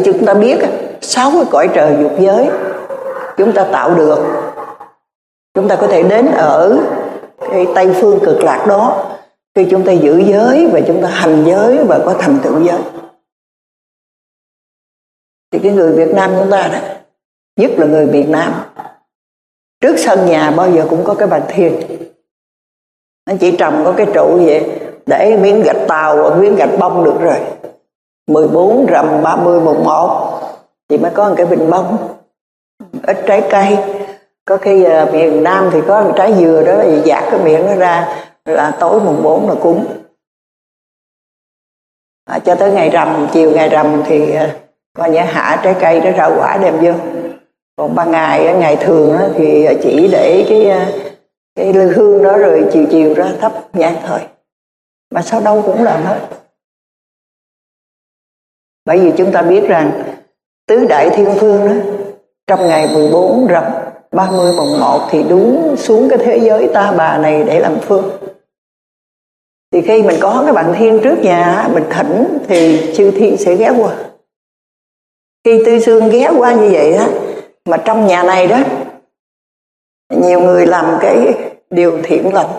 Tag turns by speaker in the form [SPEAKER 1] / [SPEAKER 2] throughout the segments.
[SPEAKER 1] chúng ta biết 6 cái cõi trời dục giới chúng ta tạo được, chúng ta có thể đến ở cái Tây phương cực lạc đó khi chúng ta giữ giới và chúng ta hành giới và có thành tựu giới. Thì cái người Việt Nam chúng ta đó, nhất là người Việt Nam, trước sân nhà bao giờ cũng có cái bàn thiền. Nó chỉ trồng có cái trụ vậy, để miếng gạch tàu và miếng gạch bông được rồi. 14 rằm 30 mùng 1 thì mới có một cái bình bông, ít trái cây. Có khi miền Nam thì có một trái dừa đó, thì dạt cái miệng nó ra là tối mùng 4 là cúng. Cho tới ngày rằm, chiều ngày rằm thì coi như hạ trái cây đó, rau quả đem vô. Còn ban ngày, ngày thường thì chỉ để cái lư hương đó, rồi chiều chiều ra thắp nhang thôi. Mà sao đâu cũng làm hết. Bởi vì chúng ta biết rằng tứ đại thiên phương đó, trong ngày 14 rằm 30 mùng 1 thì đúng xuống cái thế giới ta bà này để làm phương. Thì khi mình có cái bàn thiên trước nhà, mình thỉnh thì chư thiên sẽ ghé qua. Khi Tư Xương ghé qua như vậy á, mà trong nhà này đó nhiều người làm cái điều thiện lành,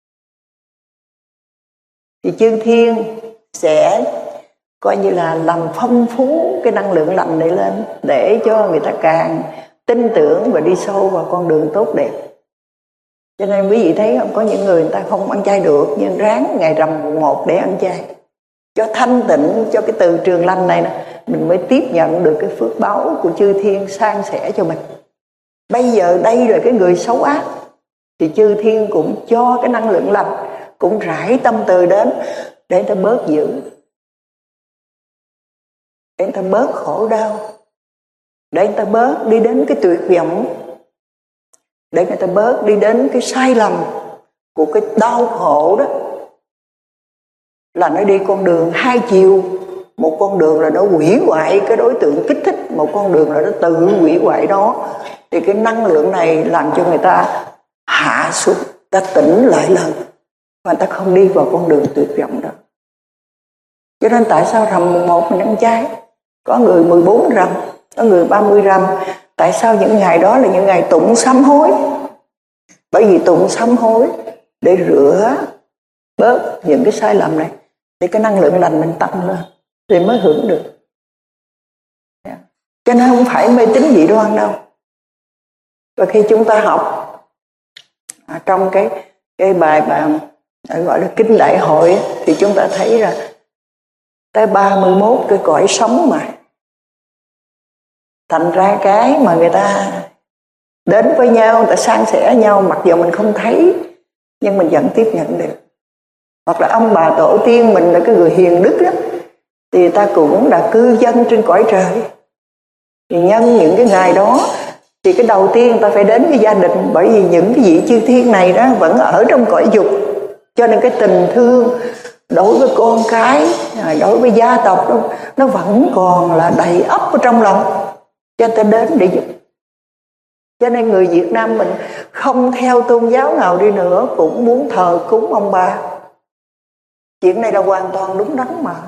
[SPEAKER 1] thì chư thiên sẽ coi như là làm phong phú cái năng lượng lành này lên, để cho người ta càng tin tưởng và đi sâu vào con đường tốt đẹp. Cho nên quý vị thấy không, có những người ta không ăn chay được, nhưng ráng ngày rằm mùng 1 để ăn chay, cho thanh tịnh, cho cái từ trường lành này nè, mình mới tiếp nhận được cái phước báu của chư thiên san sẻ cho mình. Bây giờ đây là cái người xấu ác, thì chư thiên cũng cho cái năng lượng lành, cũng rải tâm từ đến để người ta bớt dữ, để người ta bớt khổ đau, để người ta bớt đi đến cái tuyệt vọng, để người ta bớt đi đến cái sai lầm của cái đau khổ đó. Là nó đi con đường hai chiều, một con đường là nó hủy hoại cái đối tượng kích thích, một con đường là nó tự hủy hoại đó. Thì cái năng lượng này làm cho người ta hạ xuống, ta tỉnh lại lần, và ta không đi vào con đường tuyệt vọng đó. Cho nên tại sao rằm mùng 1 mình ăn chay? Có người 14 rằm, có người 30 rằm. Tại sao những ngày đó là những ngày tụng sám hối? Bởi vì tụng sám hối để rửa bớt những cái sai lầm này, để cái năng lượng lành mình tăng lên thì mới hưởng được. Cho nên không phải mê tín dị đoan đâu. Và khi chúng ta học trong cái bài mà gọi là kinh đại hội, thì chúng ta thấy là tới 31 cái cõi sống mà. Thành ra cái mà người ta đến với nhau, người ta san sẻ nhau, mặc dù mình không thấy nhưng mình vẫn tiếp nhận được. Hoặc là ông bà tổ tiên mình là cái người hiền đức đó, thì ta cũng là cư dân trên cõi trời. Thì nhân những cái ngày đó thì cái đầu tiên ta phải đến với gia đình, bởi vì những cái vị chư thiên này đó vẫn ở trong cõi dục, cho nên cái tình thương đối với con cái, đối với gia tộc đó, nó vẫn còn là đầy ắp ở trong lòng, cho ta đến để giúp. Cho nên người Việt Nam mình không theo tôn giáo nào đi nữa cũng muốn thờ cúng ông bà. Chuyện này là hoàn toàn đúng đắn mà,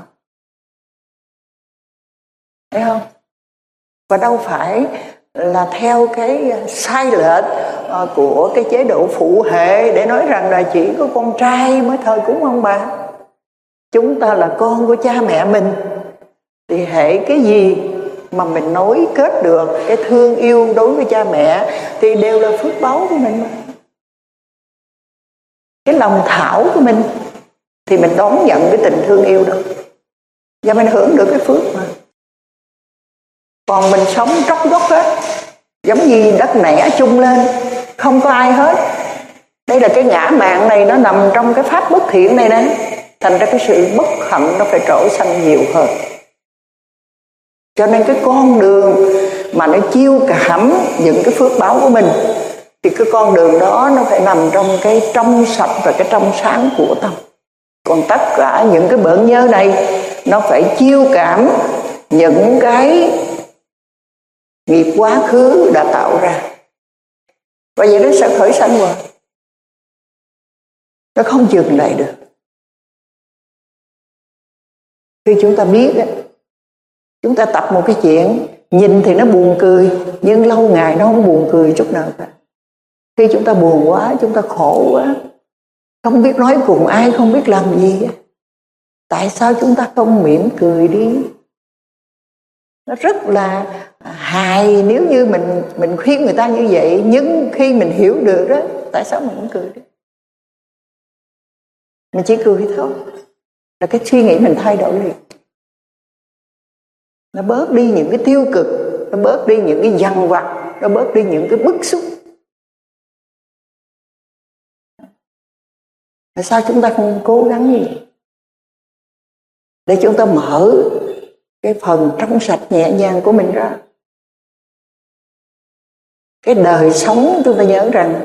[SPEAKER 1] thấy không? Và đâu phải là theo cái sai lệch của cái chế độ phụ hệ để nói rằng là chỉ có con trai mới thờ cúng ông bà. Chúng ta là con của cha mẹ mình, thì hệ cái gì mà mình nối kết được cái thương yêu đối với cha mẹ thì đều là phước báu của mình mà. Cái lòng thảo của mình thì mình đón nhận cái tình thương yêu đó, và mình hưởng được cái phước mà. Còn mình sống tróc gốc hết, giống như đất nẻ chung lên, không có ai hết. Đây là cái ngã mạn này, nó nằm trong cái pháp bất thiện này nè. Thành ra cái sự bất hạnh nó phải trổ sanh nhiều hơn. Cho nên cái con đường mà nó chiêu cảm những cái phước báo của mình, thì cái con đường đó nó phải nằm trong cái trong sạch và cái trong sáng của tâm. Còn tất cả những cái bợn nhơ này nó phải chiêu cảm những cái nghiệp quá khứ đã tạo ra, và vậy nó sẽ khởi sanh rồi, nó không dừng lại được. Khi chúng ta biết Chúng ta tập một cái chuyện nhìn thì nó buồn cười, nhưng lâu ngày nó không buồn cười chút nào cả. Khi chúng ta buồn quá, chúng ta khổ quá, không biết nói cùng ai, không biết làm gì, tại sao chúng ta không mỉm cười đi? Nó rất là hài nếu như mình khuyên người ta như vậy, nhưng khi mình hiểu được đó, tại sao mình không cười đi? Mình chỉ cười thôi, là cái suy nghĩ mình thay đổi liền. Nó bớt đi những cái tiêu cực, nó bớt đi những cái dằn vặt, nó bớt đi những cái bức xúc. Tại sao chúng ta không cố gắng như vậy? Để chúng ta mở cái phần trong sạch nhẹ nhàng của mình ra. Cái đời sống chúng ta nhớ rằng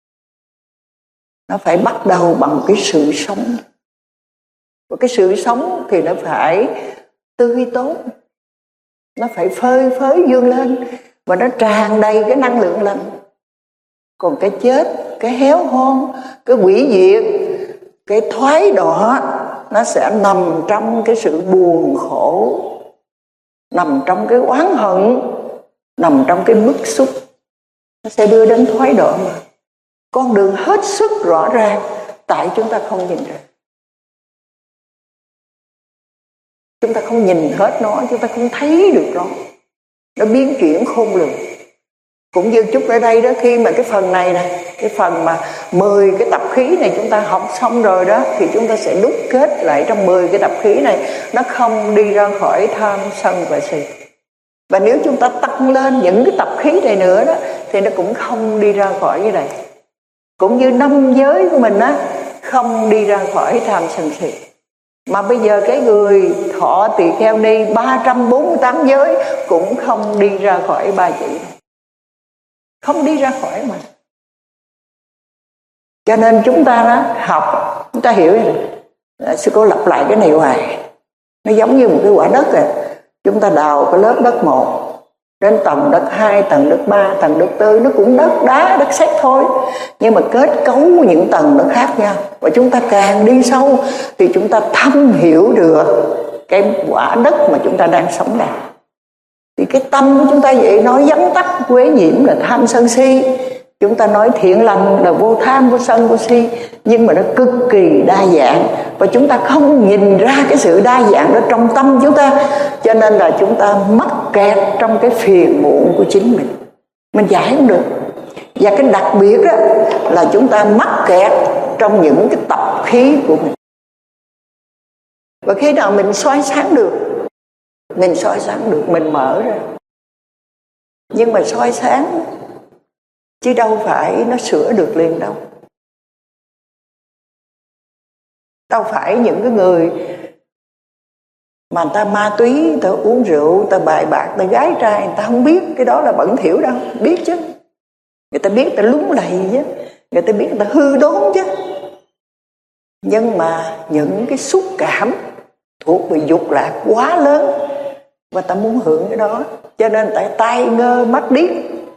[SPEAKER 1] nó phải bắt đầu bằng cái sự sống. Và cái sự sống thì nó phải tươi tốt, nó phải phơi phới vươn lên, và nó tràn đầy cái năng lượng lành. Còn cái chết, cái héo hon, cái hủy diệt, cái thoái đọa, nó sẽ nằm trong cái sự buồn khổ, nằm trong cái oán hận, nằm trong cái bức xúc. Nó sẽ đưa đến thoái đọa mà. Con đường hết sức rõ ràng, tại chúng ta không nhìn ra. Chúng ta không nhìn hết nó, chúng ta không thấy được nó. Nó biến chuyển khôn lường. Cũng như chút ở đây đó, khi mà cái phần này nè, cái phần mà 10 cái tập khí này chúng ta học xong rồi đó, thì chúng ta sẽ đúc kết lại trong 10 cái tập khí này, nó không đi ra khỏi tham sân và si. Và nếu chúng ta tăng lên những cái tập khí này nữa đó, thì nó cũng không đi ra khỏi cái này. Cũng như 5 giới của mình á, không đi ra khỏi tham sân si. Mà bây giờ cái người thọ tỳ kheo ni 348 giới cũng không đi ra khỏi 3 chữ này. Không đi ra khỏi mà. Cho nên chúng ta đó, học, chúng ta hiểu rồi. Sư cô lặp lại cái này hoài. Nó giống như một cái quả đất rồi. Chúng ta đào cái lớp đất 1 đến tầng đất 2, tầng đất 3, tầng đất 4, nó cũng đất đá, đất sét thôi. Nhưng mà kết cấu những tầng nó khác nhau. Và chúng ta càng đi sâu thì chúng ta thâm hiểu được cái quả đất mà chúng ta đang sống đây. Thì cái tâm của chúng ta vậy, nói vắn tắt quế nhiễm là tham sân si. Chúng ta nói thiện lành là vô tham, vô sân, vô si. Nhưng mà nó cực kỳ đa dạng. Và chúng ta không nhìn ra cái sự đa dạng đó trong tâm chúng ta. Cho nên là chúng ta mắc kẹt trong cái phiền muộn của chính mình. Mình giải không được. Và cái đặc biệt đó là chúng ta mắc kẹt trong những cái tập khí của mình. Và khi nào mình soi sáng được, mình soi sáng được, mình mở ra. Nhưng mà soi sáng chứ đâu phải nó sửa được liền đâu. Đâu phải những cái người mà người ta ma túy, người ta uống rượu, người ta bài bạc, người ta gái trai, người ta không biết cái đó là bẩn thỉu đâu. Biết chứ. Người ta biết, người ta lúng lầy chứ. Người ta biết, người ta hư đốn chứ. Nhưng mà những cái xúc cảm thuộc về dục lạc quá lớn, và ta muốn hưởng cái đó, cho nên tại tai ngơ mắt điếc.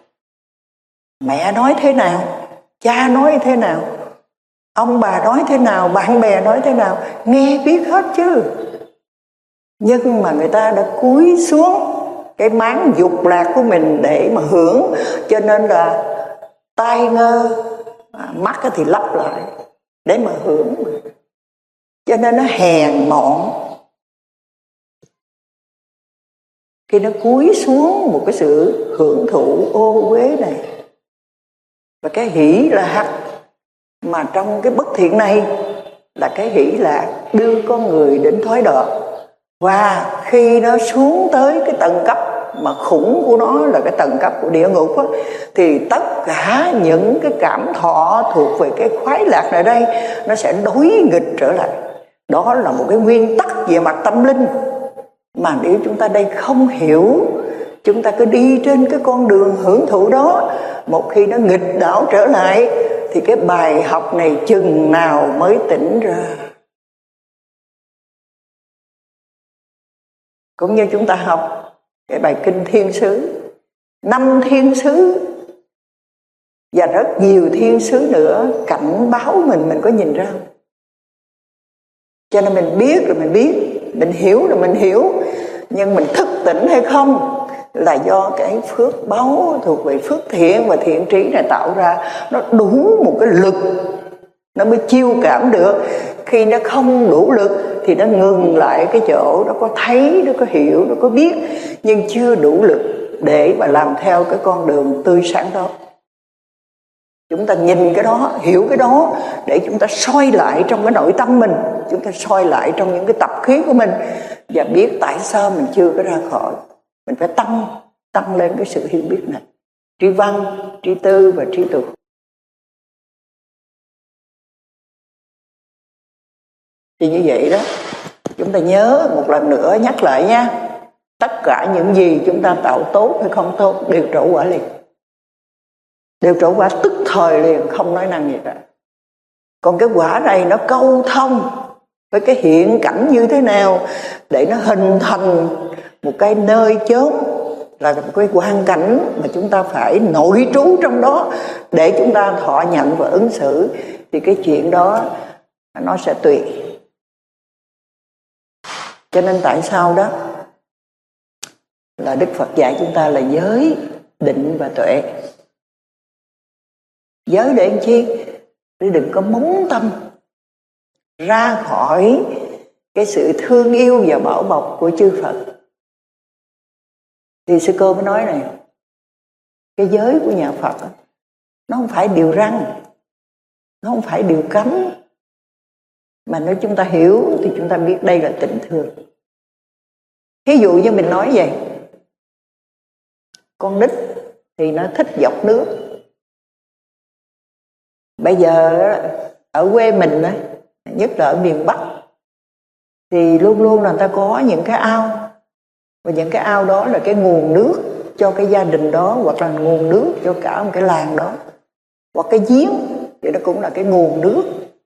[SPEAKER 1] Mẹ nói thế nào, cha nói thế nào, ông bà nói thế nào, bạn bè nói thế nào, nghe biết hết chứ. Nhưng mà người ta đã cúi xuống cái máng dục lạc của mình để mà hưởng, cho nên là tai ngơ, mắt thì lắp lại để mà hưởng. Cho nên nó hèn mọn. Khi nó cúi xuống một cái sự hưởng thụ ô uế này, và cái hỷ lạc mà trong cái bất thiện này là cái hỷ lạc đưa con người đến thoái đọa. Và khi nó xuống tới cái tầng cấp mà khủng của nó là cái tầng cấp của địa ngục á, thì tất cả những cái cảm thọ thuộc về cái khoái lạc này đây nó sẽ đối nghịch trở lại. Đó là một cái nguyên tắc về mặt tâm linh mà nếu chúng ta đây không hiểu, chúng ta cứ đi trên cái con đường hưởng thụ đó, một khi nó nghịch đảo trở lại thì cái bài học này chừng nào mới tỉnh ra. Cũng như chúng ta học cái bài kinh Thiên Sứ, 5 thiên sứ và rất nhiều thiên sứ nữa cảnh báo mình có nhìn ra không? Cho nên mình biết rồi mình biết, mình hiểu rồi mình hiểu. Nhưng mình thức tỉnh hay không là do cái phước báu thuộc về phước thiện và thiện trí này tạo ra. Nó đủ một cái lực nó mới chiêu cảm được. Khi nó không đủ lực thì nó ngừng lại cái chỗ nó có thấy, nó có hiểu, nó có biết, nhưng chưa đủ lực để mà làm theo cái con đường tươi sáng đó. Chúng ta nhìn cái đó, hiểu cái đó để chúng ta soi lại trong cái nội tâm mình, chúng ta soi lại trong những cái tập khí của mình và biết tại sao mình chưa có ra khỏi. Mình phải tăng lên cái sự hiểu biết này, tri văn, tri tư và tri tục. Thì như vậy đó, chúng ta nhớ một lần nữa nhắc lại nha. Tất cả những gì chúng ta tạo tốt hay không tốt đều trổ quả liền. Đều trổ quả tức thời liền, không nói năng gì cả. Còn cái quả này nó câu thông với cái hiện cảnh như thế nào để nó hình thành một cái nơi chốn, là một cái hoàn cảnh mà chúng ta phải nội trú trong đó để chúng ta thọ nhận và ứng xử, thì cái chuyện đó nó sẽ tùy. Cho nên tại sao đó là Đức Phật dạy chúng ta là giới, định và tuệ. Giới để làm chi? Để đừng có móng tâm ra khỏi cái sự thương yêu và bảo bọc của chư Phật. Thì sư cô mới nói này, cái giới của nhà Phật nó không phải điều răn, nó không phải điều cấm, mà nếu chúng ta hiểu thì chúng ta biết đây là tình thương. Ví dụ như mình nói vậy, con nít thì nó thích dọc nước. Bây giờ ở quê mình nhất là ở miền Bắc thì luôn luôn là người ta có những cái ao, và những cái ao đó là cái nguồn nước cho cái gia đình đó, hoặc là nguồn nước cho cả một cái làng đó. Hoặc cái giếng thì nó cũng là cái nguồn nước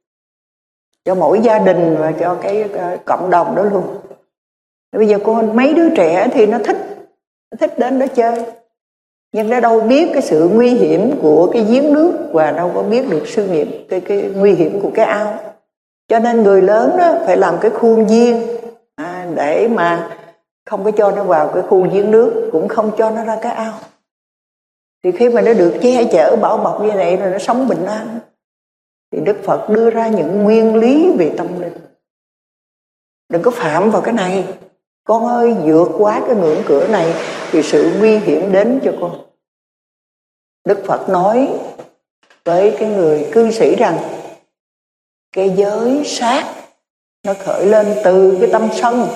[SPEAKER 1] cho mỗi gia đình và cho cái cộng đồng đó luôn. Bây giờ con mấy đứa trẻ thì nó thích đến đó chơi, nhưng nó đâu biết cái sự nguy hiểm của cái giếng nước và đâu có biết được sự nghiệm cái nguy hiểm của cái ao. Cho nên người lớn đó phải làm cái khuôn viên để mà không có cho nó vào cái khu giếng nước, cũng không cho nó ra cái ao. Thì khi mà nó được che chở bảo bọc như vậy rồi nó sống bình an. Thì Đức Phật đưa ra những nguyên lý về tâm linh. Đừng có phạm vào cái này. Con ơi, vượt quá cái ngưỡng cửa này thì sự nguy hiểm đến cho con. Đức Phật nói với cái người cư sĩ rằng cái giới sát nó khởi lên từ cái tâm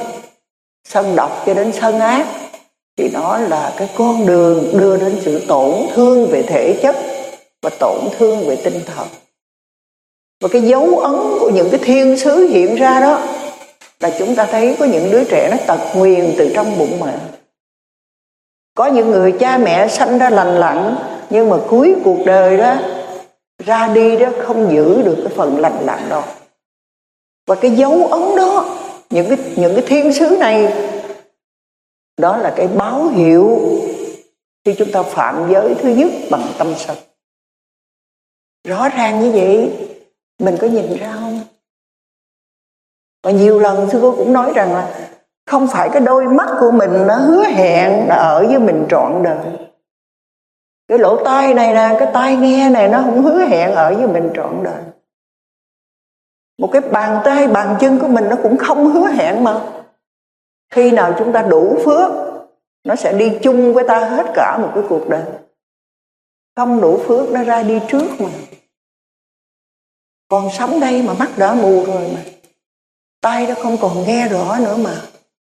[SPEAKER 1] sân độc cho đến sân ác, thì nó là cái con đường đưa đến sự tổn thương về thể chất và tổn thương về tinh thần. Và cái dấu ấn của những cái thiên sứ hiện ra đó là chúng ta thấy có những đứa trẻ nó tật nguyền từ trong bụng mẹ. Có những người cha mẹ sanh ra lành lặn, nhưng mà cuối cuộc đời đó ra đi đó không giữ được cái phần lành lặn đó. Và cái dấu ấn đó, những cái thiên sứ này, đó là cái báo hiệu khi chúng ta phạm giới thứ nhất bằng tâm sân. Rõ ràng như vậy, mình có nhìn ra không? Và nhiều lần sư cô cũng nói rằng là không phải cái đôi mắt của mình nó hứa hẹn là ở với mình trọn đời. Cái lỗ tai này nè, cái tai nghe này nó không hứa hẹn ở với mình trọn đời. Một cái bàn tay, bàn chân của mình nó cũng không hứa hẹn mà. Khi nào chúng ta đủ phước, nó sẽ đi chung với ta hết cả một cái cuộc đời. Không đủ phước nó ra đi trước mà. Còn sống đây mà mắt đã mù rồi mà. Tai nó không còn nghe rõ nữa mà.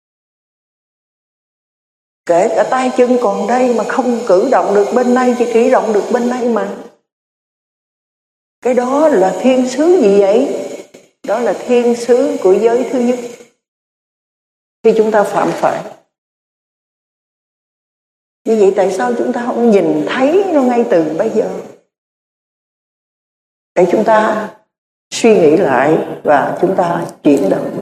[SPEAKER 1] Kể cả tay chân còn đây mà không cử động được bên này, chỉ cử động được bên này mà. Cái đó là thiên sứ gì vậy? Đó là thiên sứ của giới thứ nhất. Khi chúng ta phạm phải như vậy, tại sao chúng ta không nhìn thấy nó ngay từ bây giờ? Để chúng ta suy nghĩ lại và chúng ta chuyển động.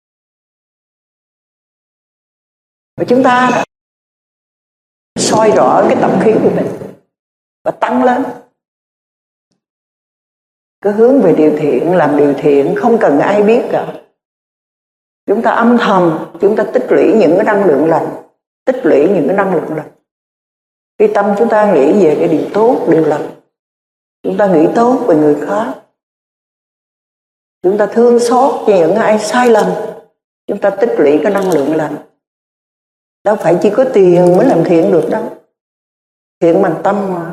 [SPEAKER 1] Và chúng ta soi rõ cái tập khí của mình và tăng lên. Cứ hướng về điều thiện, làm điều thiện, không cần ai biết cả. Chúng ta âm thầm, chúng ta tích lũy những cái năng lượng lành, tích lũy những cái năng lượng lành. Khi tâm chúng ta nghĩ về cái điều tốt, điều lành, chúng ta nghĩ tốt về người khác, chúng ta thương xót cho những ai sai lầm, chúng ta tích lũy cái năng lượng lành. Đâu phải chỉ có tiền mới làm thiện được đâu. Thiện bằng tâm mà.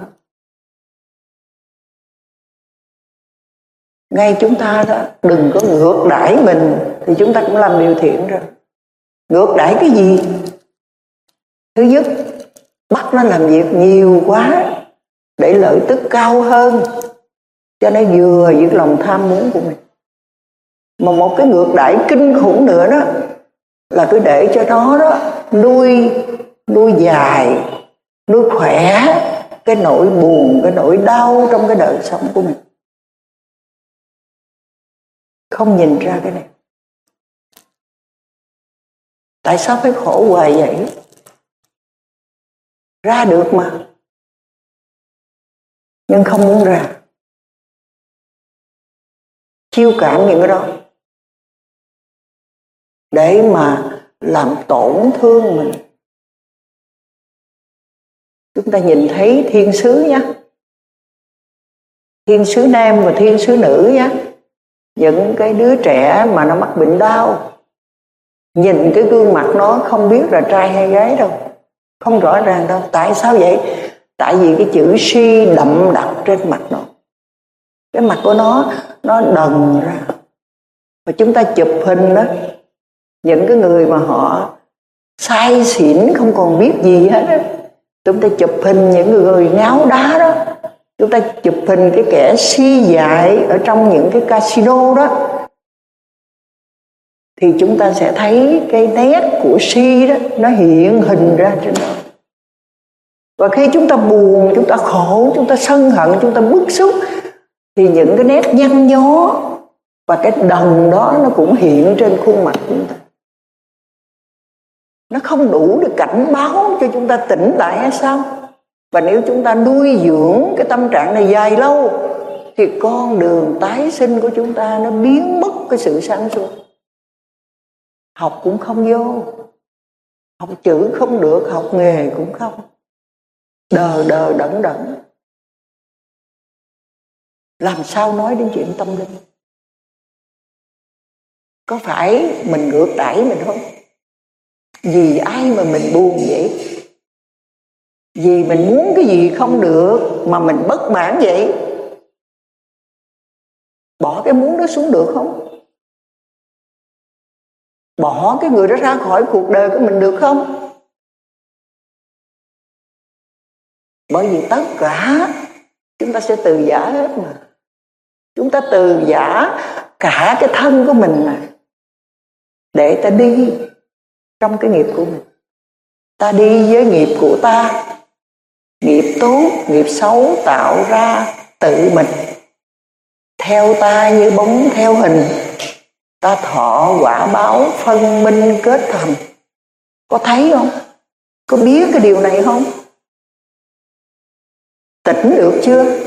[SPEAKER 1] Ngay chúng ta đó, đừng có ngược đãi mình thì chúng ta cũng làm điều thiện rồi. Ngược đãi cái gì? Thứ nhất, bắt nó làm việc nhiều quá để lợi tức cao hơn, cho nó vừa với lòng tham muốn của mình. Mà một cái ngược đãi kinh khủng nữa đó là cứ để cho nó đó nuôi dài, nuôi khỏe cái nỗi buồn, cái nỗi đau trong cái đời sống của mình. Không nhìn ra cái này. Tại sao phải khổ hoài vậy? Ra được mà, nhưng không muốn ra. Chiêu cảm những cái đó để mà làm tổn thương mình. Chúng ta nhìn thấy thiên sứ nhé, thiên sứ nam và thiên sứ nữ nhé. Những cái đứa trẻ mà nó mắc bệnh đau, nhìn cái gương mặt nó không biết là trai hay gái đâu, không rõ ràng đâu. Tại sao vậy? Tại vì cái chữ si đậm đặc trên mặt nó. Cái mặt của nó đần ra. Và chúng ta chụp hình đó, những cái người mà họ say xỉn không còn biết gì hết đó, chúng ta chụp hình những người ngáo đá đó, chúng ta chụp hình cái kẻ si dại ở trong những cái casino đó, thì chúng ta sẽ thấy cái nét của si đó nó hiện hình ra trên đó. Và khi chúng ta buồn, chúng ta khổ, chúng ta sân hận, chúng ta bức xúc, thì những cái nét nhăn nhó và cái đần đó nó cũng hiện trên khuôn mặt chúng ta. Nó không đủ để cảnh báo cho chúng ta tỉnh lại hay sao? Và nếu chúng ta nuôi dưỡng cái tâm trạng này dài lâu thì con đường tái sinh của chúng ta nó biến mất cái sự sáng suốt. Học cũng không vô, học chữ không được, học nghề cũng không, đờ đờ đẫn đẫn. Làm sao nói đến chuyện tâm linh? Có phải mình ngược đãi mình không? Vì ai mà mình buồn vậy? Vì mình muốn cái gì không được mà mình bất mãn vậy? Bỏ cái muốn đó xuống được không? Bỏ cái người đó ra khỏi cuộc đời của mình được không? Bởi vì tất cả chúng ta sẽ từ giả hết mà. Chúng ta từ giả cả cái thân của mình này để ta đi trong cái nghiệp của mình. Ta đi với nghiệp của ta, nghiệp tốt, nghiệp xấu tạo ra tự mình, theo ta như bóng theo hình. Ta thọ quả báo phân minh kết thành. Có thấy không? Có biết cái điều này không? Tỉnh được chưa?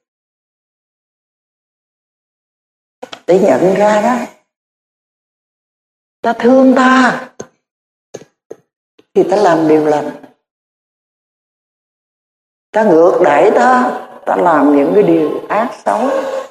[SPEAKER 1] Để nhận ra đó, ta thương ta thì ta làm điều lành. Ta ngược đãi ta, ta làm những cái điều ác xấu.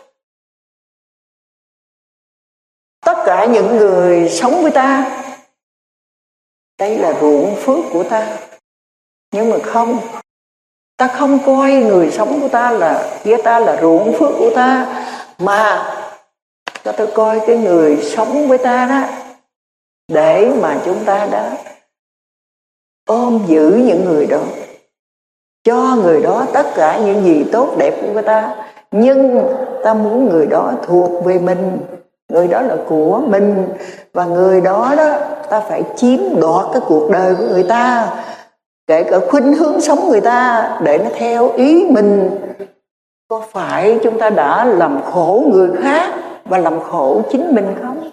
[SPEAKER 1] Tất cả những người sống với ta, đây là ruộng phước của ta. Nhưng mà không, ta không coi người sống của ta với ta là ruộng phước của ta, mà cho tôi coi cái người sống với ta đó, để mà chúng ta đã ôm giữ những người đó, cho người đó tất cả những gì tốt đẹp của ta. Nhưng ta muốn người đó thuộc về mình, người đó là của mình, và người đó đó ta phải chiếm đoạt cái cuộc đời của người ta, kể cả khuynh hướng sống người ta để nó theo ý mình. Có phải chúng ta đã làm khổ người khác và làm khổ chính mình không?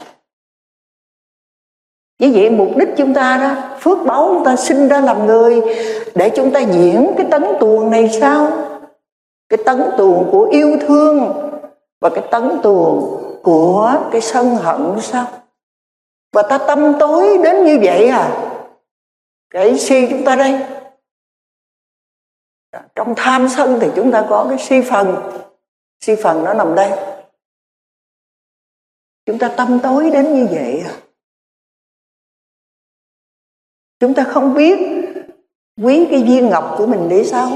[SPEAKER 1] Vì vậy mục đích chúng ta đó, phước báu chúng ta sinh ra làm người để chúng ta diễn cái tấn tuồng này sao? Cái tấn tuồng của yêu thương và cái tấn tuồng của cái sân hận sao? Và ta tâm tối đến như vậy à? Cái si chúng ta đây. Trong tham sân thì chúng ta có cái si phần. Si phần nó nằm đây. Chúng ta tâm tối đến như vậy à? Chúng ta không biết quý cái viên ngọc của mình để sao?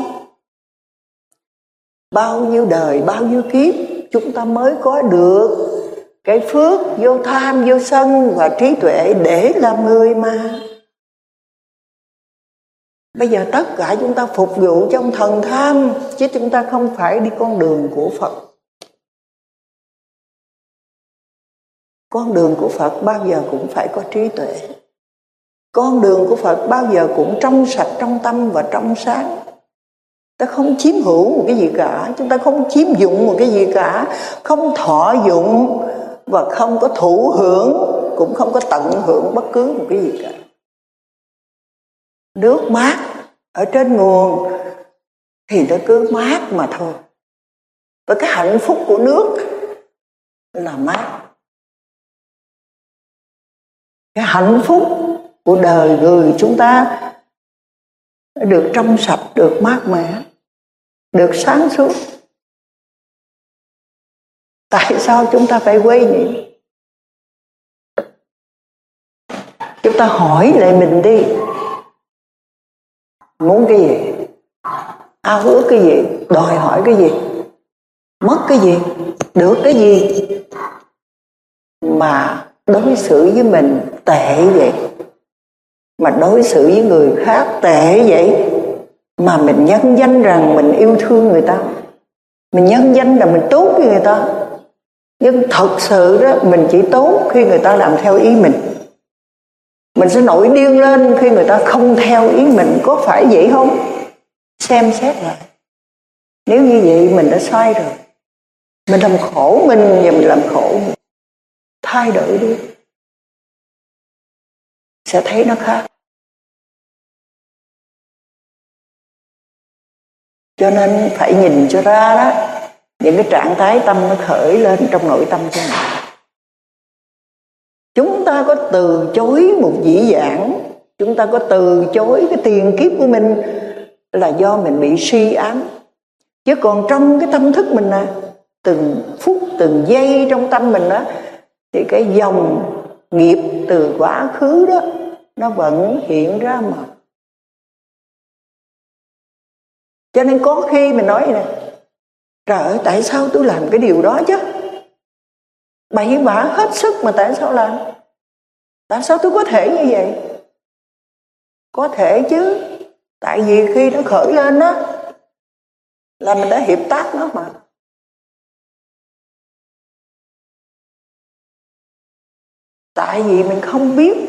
[SPEAKER 1] Bao nhiêu đời, bao nhiêu kiếp chúng ta mới có được cái phước vô tham, vô sân và trí tuệ để làm người mà. Bây giờ tất cả chúng ta phục vụ trong thần tham, chứ chúng ta không phải đi con đường của Phật. Con đường của Phật bao giờ cũng phải có trí tuệ. Con đường của Phật bao giờ cũng trong sạch trong tâm và trong sáng. Ta không chiếm hữu một cái gì cả, chúng ta không chiếm dụng một cái gì cả, không thọ dụng và không có thụ hưởng, cũng không có tận hưởng bất cứ một cái gì cả. Nước mát ở trên nguồn thì nó cứ mát mà thôi. Và cái hạnh phúc của nước là mát. Cái hạnh phúc của đời người chúng ta được trong sạch, được mát mẻ, được sáng suốt. Tại sao chúng ta phải quay nhỉ? Chúng ta hỏi lại mình đi. Muốn cái gì? Ao ước cái gì? Đòi hỏi cái gì? Mất cái gì? Được cái gì? Mà đối xử với mình tệ vậy, mà đối xử với người khác tệ vậy, mà mình nhân danh rằng mình yêu thương người ta, mình nhân danh rằng mình tốt với người ta, nhưng thật sự đó mình chỉ tốt khi người ta làm theo ý mình. Mình sẽ nổi điên lên khi người ta không theo ý mình. Có phải vậy không? Xem xét lại. Nếu như vậy mình đã sai rồi. Mình làm khổ mình và mình làm khổ mình. Thay đổi đi, sẽ thấy nó khác. Cho nên phải nhìn cho ra đó, những cái trạng thái tâm nó khởi lên trong nội tâm của mình. Chúng ta có từ chối một dĩ vãng, chúng ta có từ chối cái tiền kiếp của mình là do mình bị suy ám. Chứ còn trong cái tâm thức mình nè, từng phút từng giây trong tâm mình đó, thì cái dòng nghiệp từ quá khứ đó nó vẫn hiện ra mà. Cho nên có khi mình nói nè, trời ơi tại sao tôi làm cái điều đó chứ? Bậy bạ hết sức mà tại sao làm? Tại sao tôi có thể như vậy? Có thể chứ. Tại vì khi nó khởi lên đó là mình đã hiệp tác nó mà. Tại vì mình không biết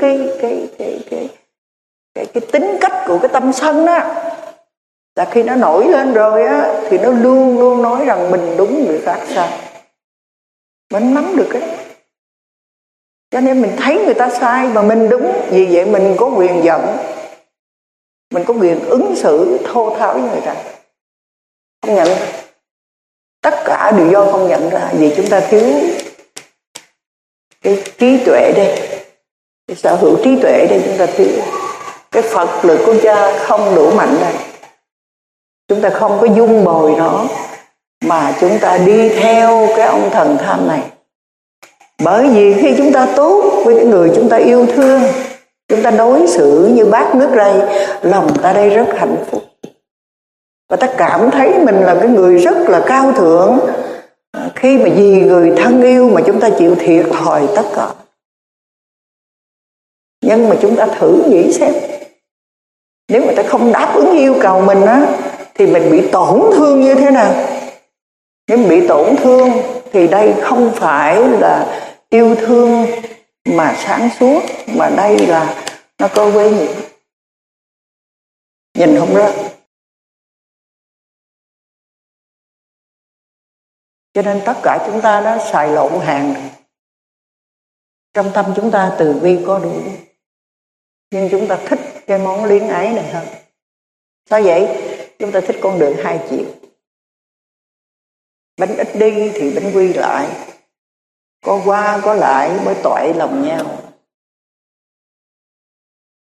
[SPEAKER 1] cái tính cách của cái tâm sân đó. Là khi nó nổi lên rồi á, thì nó luôn luôn nói rằng mình đúng người khác sai. Mình nắm được cái đó. Cho nên mình thấy người ta sai mà mình đúng. Vì vậy mình có quyền giận, mình có quyền ứng xử thô tháo với người ta. Không nhận ra. Tất cả đều do không nhận ra. Vì chúng ta thiếu cái trí tuệ đây, cái sở hữu trí tuệ đây chúng ta thiếu. Cái Phật lực của cha không đủ mạnh đây. Chúng ta không có dung bồi nó, mà chúng ta đi theo cái ông thần tham này. Bởi vì khi chúng ta tốt với cái người chúng ta yêu thương, chúng ta đối xử như bát nước rây, lòng ta đây rất hạnh phúc. Và ta cảm thấy mình là cái người rất là cao thượng, khi mà vì người thân yêu mà chúng ta chịu thiệt thòi tất cả. Nhưng mà chúng ta thử nghĩ xem, nếu người ta không đáp ứng yêu cầu mình á, thì mình bị tổn thương như thế nào? Nếu mình bị tổn thương thì đây không phải là yêu thương mà sáng suốt, mà đây là nó có quê nhiễm. Nhìn không ra. Cho nên tất cả chúng ta đã xài lộn hàng. Trong tâm chúng ta từ bi có đủ, nhưng chúng ta thích cái món luyến ái này hơn. Sao vậy? Chúng ta thích con đường hai chiều. Bánh ít đi thì bánh quy lại, có qua có lại mới toại lòng nhau.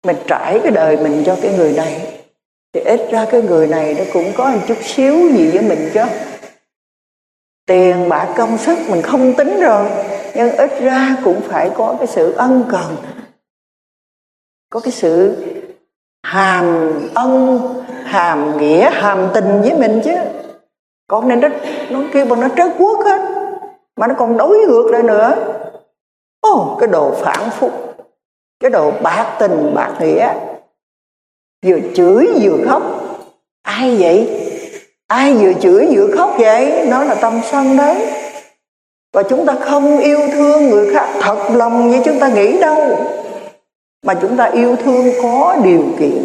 [SPEAKER 1] mình trải cái đời mình cho cái người này, thì ít ra cái người này nó cũng có một chút xíu gì với mình chứ. Tiền bạc công sức mình không tính rồi, nhưng ít ra cũng phải có cái sự ân cần, có cái sự hàm ân, hàm nghĩa, hàm tình với mình chứ. Còn nên nó kêu bằng nó trớt quốc hết, mà nó còn đối ngược lại nữa. Cái đồ phản phúc, cái đồ bạc tình bạc nghĩa, vừa chửi vừa khóc. Ai vậy? Ai vừa chửi vừa khóc vậy? Nó là tâm sân đấy. Và chúng ta không yêu thương người khác thật lòng như chúng ta nghĩ đâu, mà chúng ta yêu thương có điều kiện.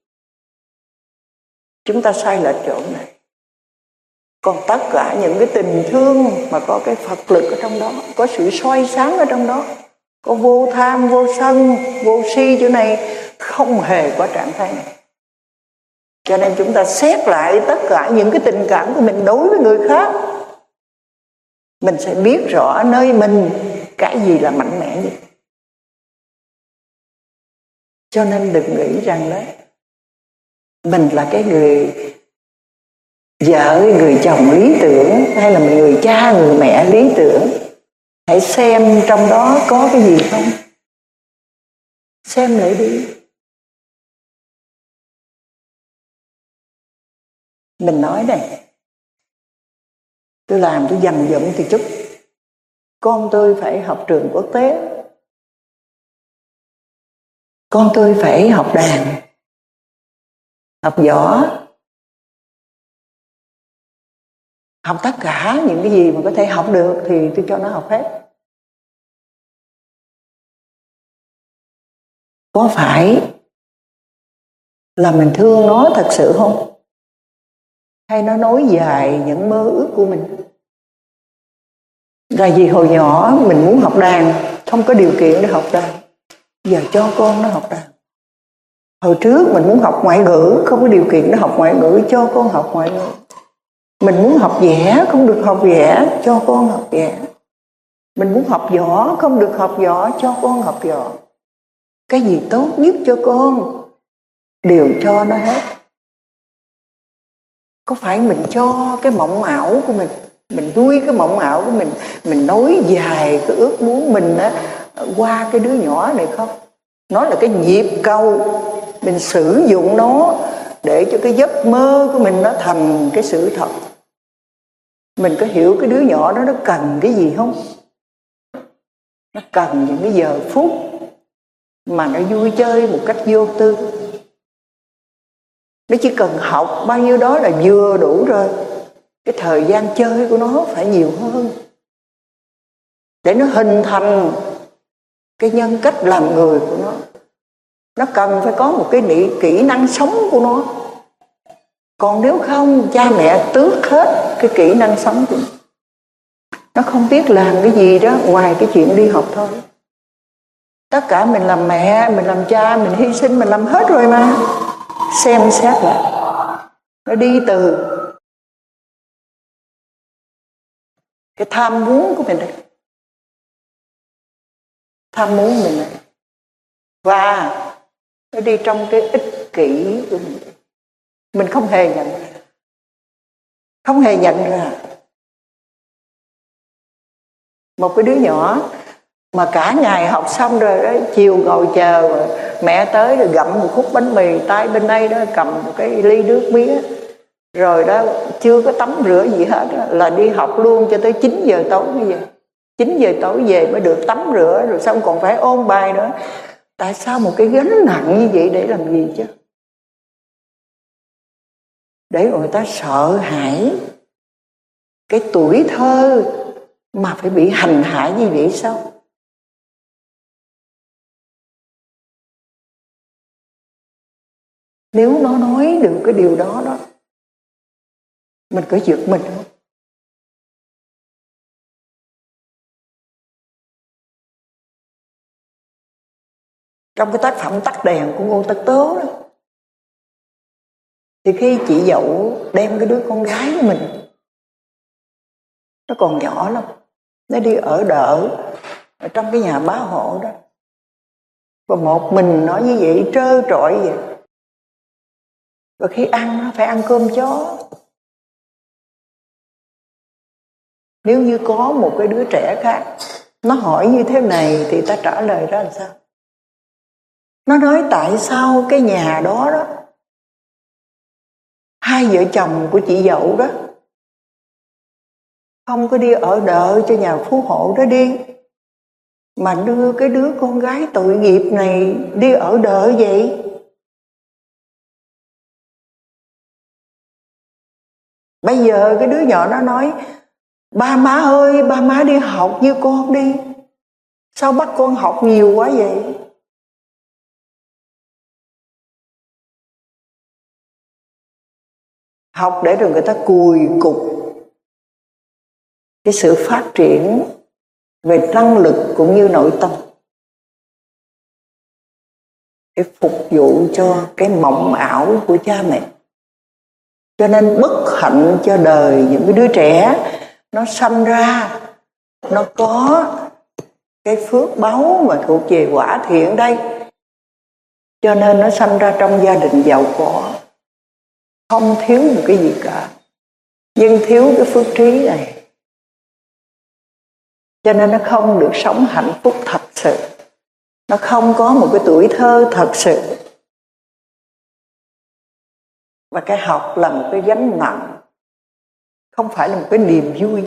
[SPEAKER 1] Chúng ta sai lệch chỗ này. Còn tất cả những cái tình thương mà có cái Phật lực ở trong đó, có sự soi sáng ở trong đó, có vô tham, vô sân, vô si, chỗ này không hề có trạng thái này. Cho nên chúng ta xét lại tất cả những cái tình cảm của mình đối với người khác, mình sẽ biết rõ nơi mình cái gì là mạnh mẽ nhất. Cho nên đừng nghĩ rằng đó mình là cái người vợ, người chồng lý tưởng, hay là người cha, người mẹ lý tưởng. Hãy xem trong đó có cái gì không. Xem lại đi. Mình nói này, tôi làm tôi dành dụm thì chút, con tôi phải học trường quốc tế, con tôi phải học đàn, học võ, học tất cả những cái gì mà có thể học được thì tôi cho nó học hết. Có phải là mình thương nó thật sự không? Hay nó nói dài những mơ ước của mình? Là vì hồi nhỏ mình muốn học đàn, không có điều kiện để học đàn, giờ cho con nó học đàn. Hồi trước mình muốn học ngoại ngữ, không có điều kiện để học ngoại ngữ, cho con học ngoại ngữ. Mình muốn học vẽ, không được học vẽ, cho con học vẽ. Mình muốn học võ, không được học võ, cho con học võ. Cái gì tốt nhất cho con đều cho nó hết. Có phải mình cho cái mộng ảo của mình nuôi cái mộng ảo của mình nói dài cái ước muốn mình á qua cái đứa nhỏ này không? Nó là cái nhịp cầu, mình sử dụng nó để cho cái giấc mơ của mình nó thành cái sự thật. Mình có hiểu cái đứa nhỏ đó nó cần cái gì không? Nó cần những cái giờ phút mà nó vui chơi một cách vô tư. Nó chỉ cần học bao nhiêu đó là vừa đủ rồi. Cái thời gian chơi của nó phải nhiều hơn, để nó hình thành cái nhân cách làm người của nó. Nó cần phải có một cái kỹ năng sống của nó. Còn nếu không, cha mẹ tước hết cái kỹ năng sống của nó không biết làm cái gì đó ngoài cái chuyện đi học thôi. Tất cả mình làm mẹ, mình làm cha, mình hy sinh, mình làm hết rồi mà. Xem xét lại, nó đi từ cái tham muốn của mình đây, tham muốn mình này, và nó đi trong cái ích kỷ của mình. Mình không hề nhận ra, không hề nhận ra. Một cái đứa nhỏ mà cả ngày học xong rồi đó, chiều ngồi chờ mẹ tới rồi gặm một khúc bánh mì, tay bên đây đó cầm một cái ly nước mía, rồi đó chưa có tắm rửa gì hết đó, là đi học luôn cho tới 9 giờ tối mới về. 9 giờ tối về mới được tắm rửa, rồi xong còn phải ôn bài nữa. Tại sao một cái gánh nặng như vậy để làm gì chứ? Để người ta sợ hãi cái tuổi thơ mà phải bị hành hạ như vậy sao? Nếu nó nói được cái điều đó đó, mình có giật mình không? Trong cái tác phẩm Tắt đèn của Ngô Tất Tố đó, thì khi chị dậu đem cái đứa con gái của mình, nó còn nhỏ lắm, nó đi ở đợ ở trong cái nhà bá hộ đó, và một mình nó như vậy, trơ trọi vậy. Và khi ăn nó phải ăn cơm chó. Nếu như có một cái đứa trẻ khác nó hỏi như thế này thì ta trả lời ra làm sao? Nó nói tại sao cái nhà đó đó, hai vợ chồng của chị dậu đó không có đi ở đợ cho nhà phú hộ đó đi, mà đưa cái đứa con gái tội nghiệp này đi ở đợ vậy? Bây giờ cái đứa nhỏ nó nói: ba má ơi, ba má đi học như con đi, sao bắt con học nhiều quá vậy? Học để rồi người ta cùi cục cái sự phát triển về năng lực cũng như nội tâm để phục vụ cho cái mộng ảo của cha mẹ. Cho nên bất hạnh cho đời những cái đứa trẻ nó sanh ra, nó có cái phước báu mà thuộc về quả thiện đây, cho nên nó sanh ra trong gia đình giàu có, không thiếu một cái gì cả, nhưng thiếu cái phước trí này, cho nên nó không được sống hạnh phúc thật sự, nó không có một cái tuổi thơ thật sự. Và cái học là một cái gánh nặng, không phải là một cái niềm vui.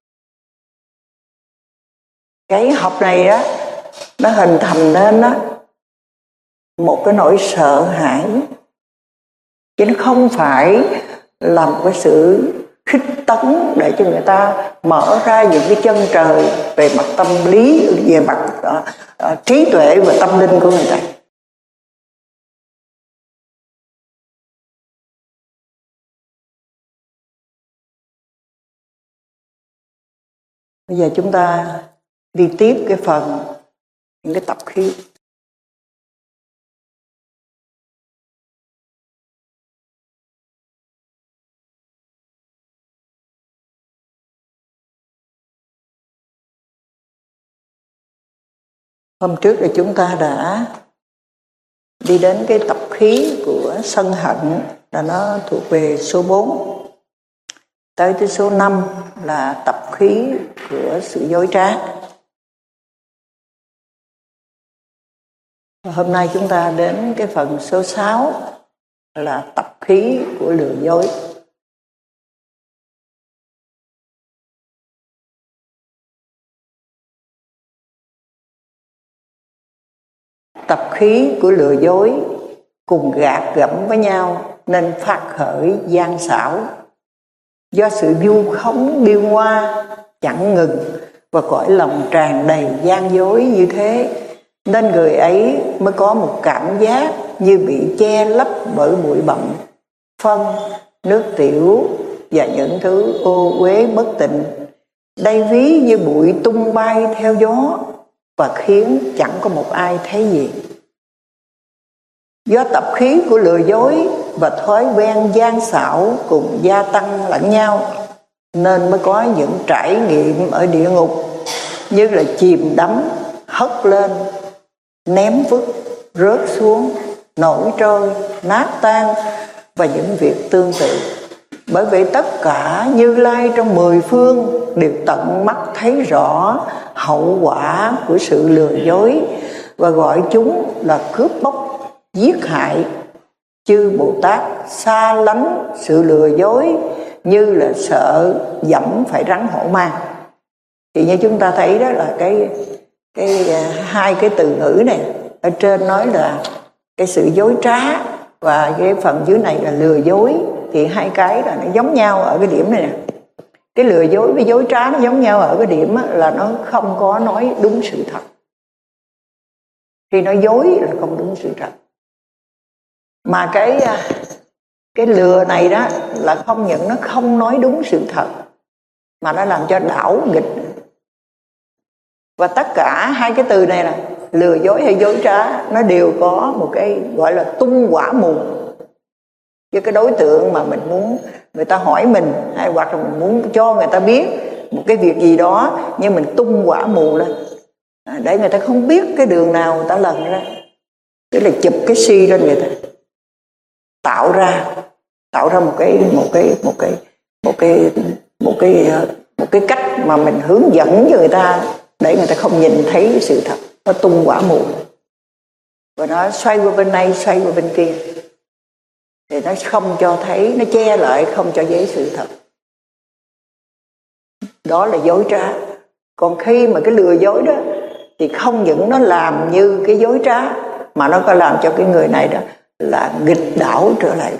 [SPEAKER 1] Cái học này á, nó hình thành nên á một cái nỗi sợ hãi, chứ nó không phải là một cái sự khích tấn để cho người ta mở ra những cái chân trời về mặt tâm lý, về mặt trí tuệ và tâm linh của người ta. Bây giờ chúng ta đi tiếp cái phần những cái tập khí. Hôm trước là chúng ta đã đi đến cái tập khí của sân hận, là nó thuộc về số 4. Tới số 5 là tập khí của sự dối trá. Và hôm nay chúng ta đến cái phần số 6 là tập khí của lừa dối. Tập khí của lừa dối cùng gạt gẫm với nhau nên phát khởi gian xảo. Do sự vu khống điêu ngoa chẳng ngừng và cõi lòng tràn đầy gian dối như thế, nên người ấy mới có một cảm giác như bị che lấp bởi bụi bặm, phân, nước tiểu và những thứ ô uế bất tịnh. Đây ví như bụi tung bay theo gió và khiến chẳng có một ai thấy gì. Do tập khí của lừa dối và thói quen gian xảo cùng gia tăng lẫn nhau, nên mới có những trải nghiệm ở địa ngục như là chìm đắm, hất lên, ném vứt, rớt xuống, nổi trôi, nát tan và những việc tương tự. Bởi vậy tất cả Như Lai trong 10 phương đều tận mắt thấy rõ hậu quả của sự lừa dối và gọi chúng là cướp bóc, giết hại. Chư Bồ Tát xa lánh sự lừa dối như là sợ dẫm phải rắn hổ mang. Thì như chúng ta thấy đó là cái hai cái từ ngữ này. Ở trên nói là cái sự dối trá và cái phần dưới này là lừa dối. Thì hai cái là nó giống nhau ở cái điểm này nè. Cái lừa dối với dối trá nó giống nhau ở cái điểm là nó không có nói đúng sự thật. Khi nói dối là không đúng sự thật. Mà cái lừa này đó là không những nó không nói đúng sự thật, mà nó làm cho đảo nghịch. Và tất cả hai cái từ này là lừa dối hay dối trá, nó đều có một cái gọi là tung quả mù. Với cái đối tượng mà mình muốn người ta hỏi mình, hay hoặc là mình muốn cho người ta biết một cái việc gì đó, nhưng mình tung quả mù lên để người ta không biết cái đường nào người ta lần ra. tức là chụp cái si lên người ta, tạo ra một cái cách mà mình hướng dẫn cho người ta để người ta không nhìn thấy sự thật, nó tung quả mù và nó xoay qua bên này xoay qua bên kia, thì nó không cho thấy, nó che lại không cho thấy sự thật. Đó là dối trá. Còn khi mà cái lừa dối đó thì không những nó làm như cái dối trá mà nó có làm cho cái người này đó là nghịch đảo trở lại,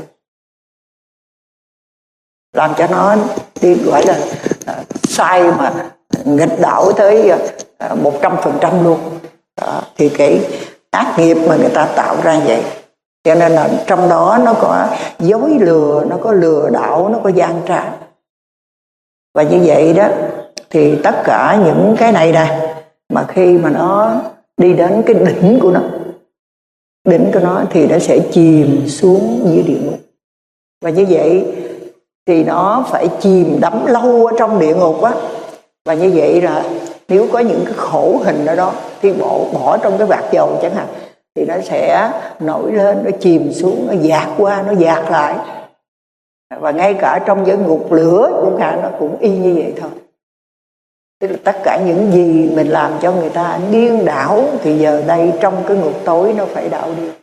[SPEAKER 1] làm cho nó đi gọi là sai mà nghịch đảo tới 100% luôn. Đó, thì cái ác nghiệp mà người ta tạo ra vậy, cho nên là trong đó nó có dối lừa, nó có lừa đảo, nó có gian trá. Và như vậy đó thì tất cả những cái này nè, mà khi mà nó đi đến cái đỉnh của nó thì nó sẽ chìm xuống dưới địa ngục. Và như vậy thì nó phải chìm đắm lâu ở trong địa ngục á. Và như vậy là nếu có những cái khổ hình ở đó thì bỏ trong cái vạc dầu chẳng hạn, thì nó sẽ nổi lên, nó chìm xuống, nó dạt qua, nó dạt lại. Và ngay cả trong cái ngục lửa cũng cả, nó cũng y như vậy thôi. Tức là tất cả những gì mình làm cho người ta điên đảo thì giờ đây trong cái ngục tối nó phải đảo điên.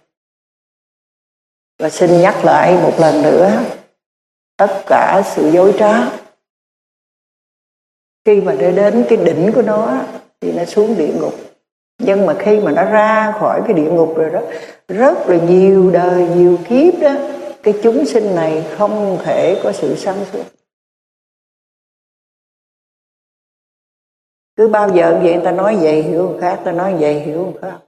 [SPEAKER 1] Và xin nhắc lại một lần nữa, tất cả sự dối trá khi mà đến cái đỉnh của nó thì nó xuống địa ngục. Nhưng mà khi mà nó ra khỏi cái địa ngục rồi đó, rất là nhiều đời, nhiều kiếp đó, cái chúng sinh này không thể có sự sáng suốt. Cứ bao giờ vậy người ta nói vậy hiểu một khác, ta nói vậy hiểu một khác.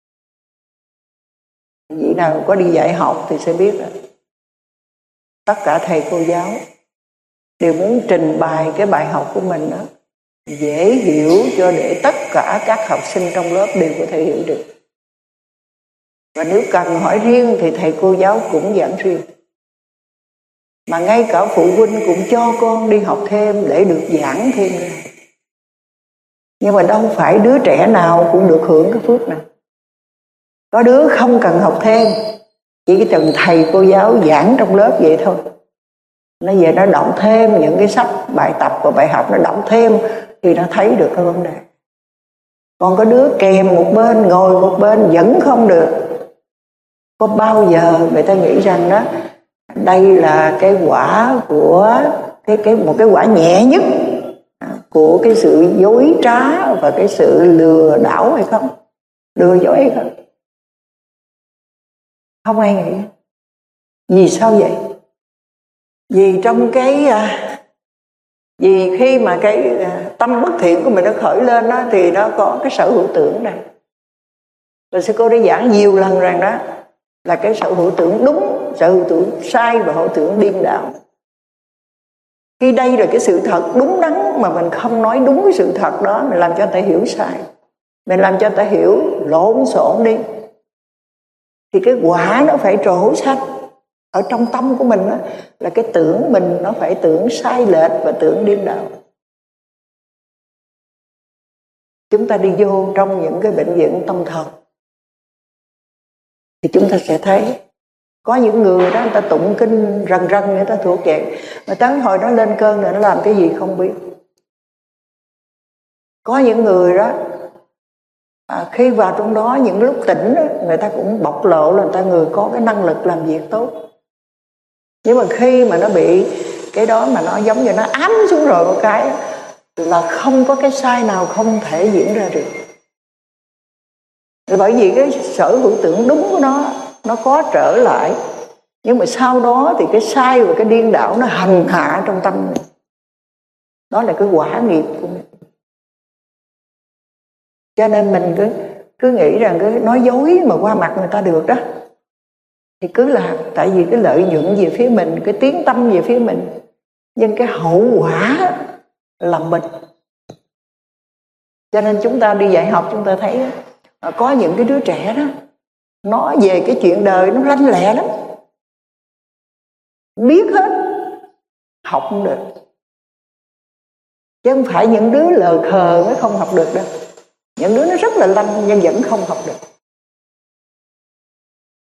[SPEAKER 1] Vị nào có đi dạy học thì sẽ biết đó. Tất cả thầy cô giáo đều muốn trình bày cái bài học của mình đó dễ hiểu, cho để tất cả các học sinh trong lớp đều có thể hiểu được. Và nếu cần hỏi riêng thì thầy cô giáo cũng giảng riêng. Mà ngay cả phụ huynh cũng cho con đi học thêm để được giảng thêm ra. Nhưng mà đâu phải đứa trẻ nào cũng được hưởng cái phước này. Có đứa không cần học thêm, chỉ cái chừng thầy cô giáo giảng trong lớp vậy thôi. Nó về nó đọc thêm những cái sách, bài tập và bài học, nó đọc thêm thì nó thấy được cái vấn đề. Còn có đứa kèm một bên, ngồi một bên vẫn không được. Có bao giờ người ta nghĩ rằng đó, đây là cái quả của một cái quả nhẹ nhất của cái sự dối trá và cái sự lừa đảo hay không? Lừa dối hay không? Không ai nghĩ. Vì sao vậy? Vì trong vì khi mà cái tâm bất thiện của mình nó khởi lên đó, thì nó có cái sở hữu tưởng này. Và sư cô đã giảng nhiều lần rằng đó là cái sở hữu tưởng đúng, sở hữu tưởng sai và hữu tưởng điên đảo. Khi đây là cái sự thật đúng đắn mà mình không nói đúng cái sự thật đó, mình làm cho người ta hiểu sai, mình làm cho người ta hiểu lộn xộn đi, thì cái quả nó phải trổ xanh. Ở trong tâm của mình đó, là cái tưởng mình nó phải tưởng sai lệch và tưởng điên đảo. Chúng ta đi vô trong những cái bệnh viện tâm thần thì chúng ta sẽ thấy có những người đó, người ta tụng kinh rần rần, người ta thuộc vậy, mà tới hồi đó lên cơn rồi nó làm cái gì không biết. Có những người đó khi vào trong đó những lúc tỉnh đó, người ta cũng bộc lộ là người có cái năng lực làm việc tốt. Nhưng mà khi mà nó bị cái đó mà nó giống như nó ám xuống rồi một cái là không có cái sai nào không thể diễn ra được. Bởi vì cái sở hữu tưởng đúng của nó có trở lại, nhưng mà sau đó thì cái sai và cái điên đảo nó hành hạ trong tâm mình. Đó là cái quả nghiệp của mình. Cho nên mình cứ nghĩ rằng cứ nói dối mà qua mặt người ta được đó thì cứ làm, tại vì cái lợi nhuận về phía mình, cái tiếng tâm về phía mình, nhưng cái hậu quả là mình. Cho nên chúng ta đi dạy học, chúng ta thấy có những cái đứa trẻ đó nói về cái chuyện đời nó lanh lẹ lắm, biết hết, học không được. Chứ không phải những đứa lờ khờ mới không học được đâu. Những đứa nó rất là lanh nhưng vẫn không học được.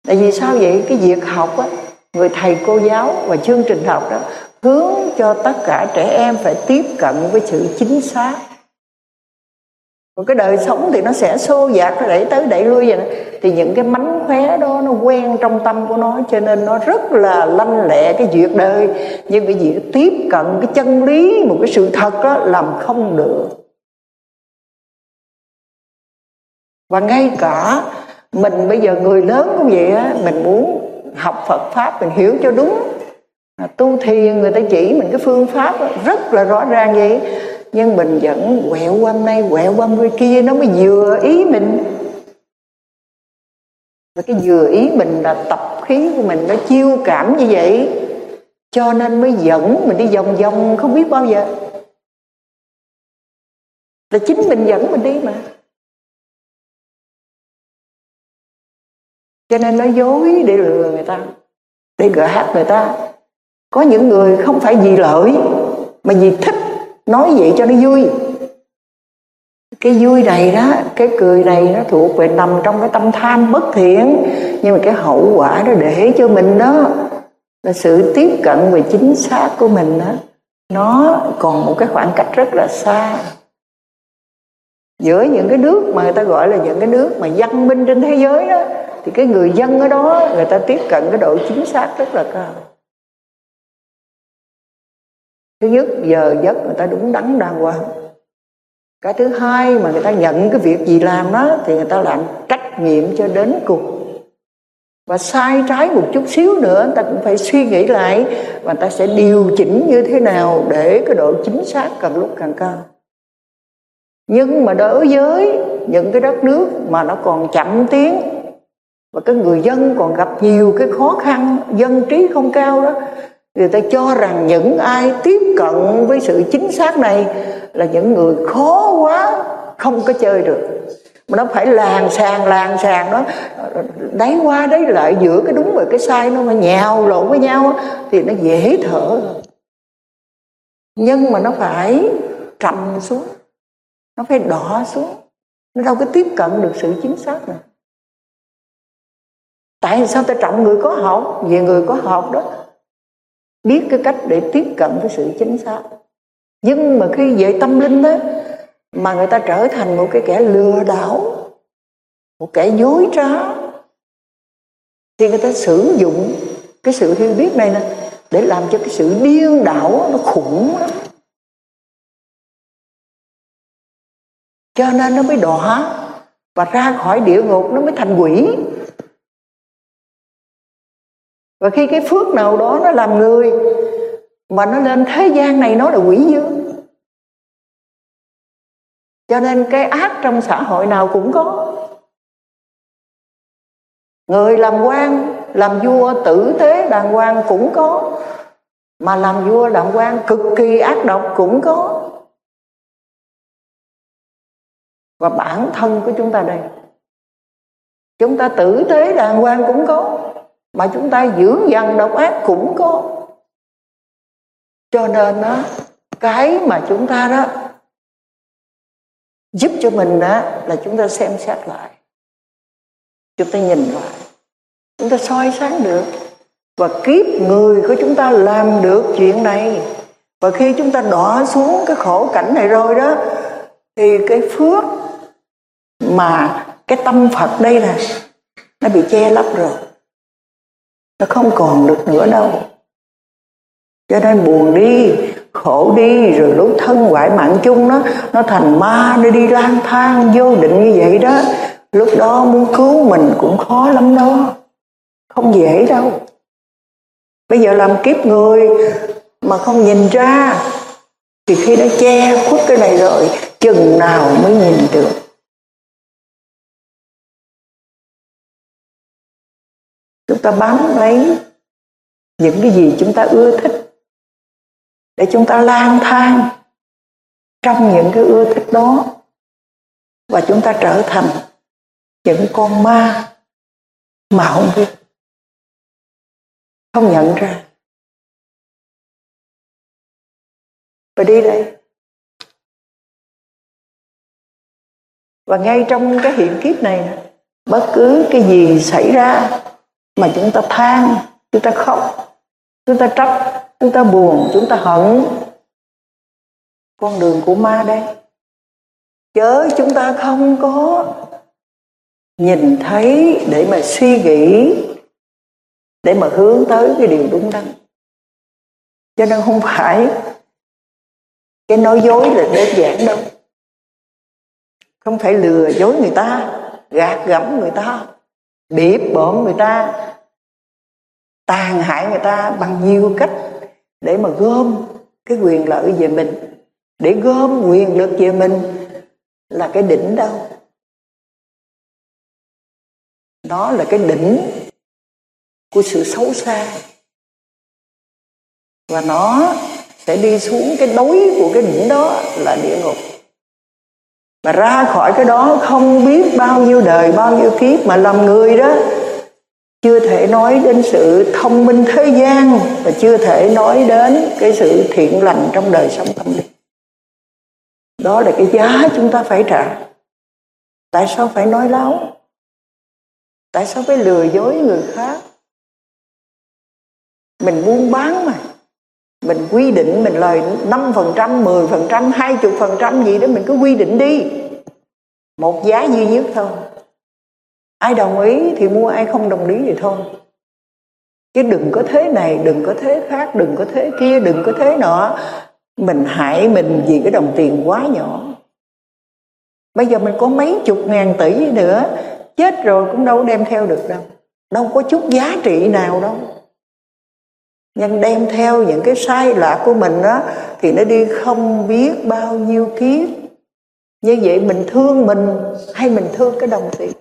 [SPEAKER 1] Tại vì sao vậy? Cái việc học á, người thầy cô giáo và chương trình học đó hướng cho tất cả trẻ em phải tiếp cận với sự chính xác. Còn cái đời sống thì nó sẽ xô dạt, nó đẩy tới đẩy lui vậy đó. Thì những cái mánh khóe đó nó quen trong tâm của nó, cho nên nó rất là lanh lẹ cái việc đời. Nhưng cái việc tiếp cận cái chân lý, một cái sự thật đó, làm không được. Và ngay cả mình bây giờ người lớn cũng vậy á, mình muốn học Phật Pháp, mình hiểu cho đúng, tu thiền người ta chỉ mình cái phương pháp đó, rất là rõ ràng vậy, nhưng mình vẫn quẹo qua này quẹo qua người kia, nó mới vừa ý mình. Và cái vừa ý mình là tập khí của mình nó chiêu cảm như vậy, cho nên mới dẫn mình đi vòng vòng không biết bao giờ. Là chính mình dẫn mình đi mà. Cho nên nó dối để lừa người ta, để gạt người ta. Có những người không phải vì lợi, mà vì thích nói vậy cho nó vui. Cái vui này đó, cái cười này nó thuộc về nằm trong cái tâm tham bất thiện. Nhưng mà cái hậu quả nó để cho mình đó là sự tiếp cận về chính xác của mình đó, nó còn một cái khoảng cách rất là xa. Giữa những cái nước mà người ta gọi là những cái nước mà văn minh trên thế giới đó, thì cái người dân ở đó người ta tiếp cận cái độ chính xác rất là cao. Thứ nhất, giờ giấc người ta đúng đắn đàng hoàng. Cái thứ hai, mà người ta nhận cái việc gì làm đó thì người ta làm trách nhiệm cho đến cùng. Và sai trái một chút xíu nữa người ta cũng phải suy nghĩ lại, và người ta sẽ điều chỉnh như thế nào để cái độ chính xác càng lúc càng cao. Nhưng mà đối với những cái đất nước mà nó còn chậm tiến, và cái người dân còn gặp nhiều cái khó khăn, dân trí không cao đó, người ta cho rằng những ai tiếp cận với sự chính xác này là những người khó quá, không có chơi được. Mà nó phải làng sàng đó, đáy qua đấy lại giữa cái đúng và cái sai nó mà nhào lộn với nhau thì nó dễ thở. Nhưng mà nó phải trầm xuống, nó phải đỏ xuống, nó đâu có tiếp cận được sự chính xác này. Tại sao ta trọng người có học? Vì người có học đó biết cái cách để tiếp cận với sự chính xác. Nhưng mà khi về tâm linh đó, mà người ta trở thành một cái kẻ lừa đảo, một kẻ dối trá, thì người ta sử dụng cái sự hiểu biết này nè để làm cho cái sự điên đảo nó khủng lắm. Cho nên nó mới đọa và ra khỏi địa ngục, nó mới thành quỷ. Và khi cái phước nào đó nó làm người mà nó lên thế gian này, nó là quỷ dương. Cho nên cái ác trong xã hội nào cũng có. Người làm quan, làm vua tử tế đàng hoàng cũng có, mà làm vua làm quan cực kỳ ác độc cũng có. Và bản thân của chúng ta đây, chúng ta tử tế đàng hoàng cũng có, mà chúng ta dữ dằn độc ác cũng có. Cho nên đó, cái mà chúng ta đó giúp cho mình đó là chúng ta xem xét lại, chúng ta nhìn lại, chúng ta soi sáng được. Và kiếp người của chúng ta làm được chuyện này. Và khi chúng ta đọa xuống cái khổ cảnh này rồi đó, thì cái phước mà cái tâm Phật đây nè, nó bị che lấp rồi, nó không còn được nữa đâu. Cho nên buồn đi, khổ đi, rồi lúc thân hoại mạng chung nó thành ma, nó đi lang thang vô định như vậy đó. Lúc đó muốn cứu mình cũng khó lắm đó, không dễ đâu. Bây giờ làm kiếp người mà không nhìn ra, thì khi nó che khuất cái này rồi, chừng nào mới nhìn được. Chúng ta bám lấy những cái gì chúng ta ưa thích, để chúng ta lang thang trong những cái ưa thích đó, và chúng ta trở thành những con ma mà không biết, không nhận ra. Và đi đây. Và ngay trong cái hiện kiếp này, bất cứ cái gì xảy ra mà chúng ta than, chúng ta khóc, chúng ta trách, chúng ta buồn, chúng ta hận. Con đường của ma đây. Chớ chúng ta không có nhìn thấy để mà suy nghĩ, để mà hướng tới cái điều đúng đắn. Cho nên không phải cái nói dối là đơn giản đâu. Không phải lừa dối người ta, gạt gẫm người ta, bịp bợm người ta, tàn hại người ta bằng nhiều cách để mà gom cái quyền lợi về mình, để gom quyền lực về mình là cái đỉnh đâu. Đó là cái đỉnh của sự xấu xa. Và nó sẽ đi xuống cái đáy của cái đỉnh đó là địa ngục. Mà ra khỏi cái đó không biết bao nhiêu đời, bao nhiêu kiếp mà làm người đó. Chưa thể nói đến sự thông minh thế gian, và chưa thể nói đến cái sự thiện lành trong đời sống tâm linh. Đó là cái giá chúng ta phải trả. Tại sao phải nói láo? Tại sao phải lừa dối người khác? Mình buôn bán mà. Mình quy định mình lời 5%, 10%, 20% gì đó mình cứ quy định đi. Một giá duy nhất thôi. Ai đồng ý thì mua, ai không đồng ý thì thôi. Chứ đừng có thế này, đừng có thế khác, đừng có thế kia, đừng có thế nọ. Mình hại mình vì cái đồng tiền quá nhỏ. Bây giờ mình có mấy chục ngàn tỷ nữa, chết rồi cũng đâu đem theo được đâu. Đâu có chút giá trị nào đâu. Nhưng đem theo những cái sai lạc của mình đó, thì nó đi không biết bao nhiêu kiếp. Như vậy mình thương mình hay mình thương cái đồng tiền?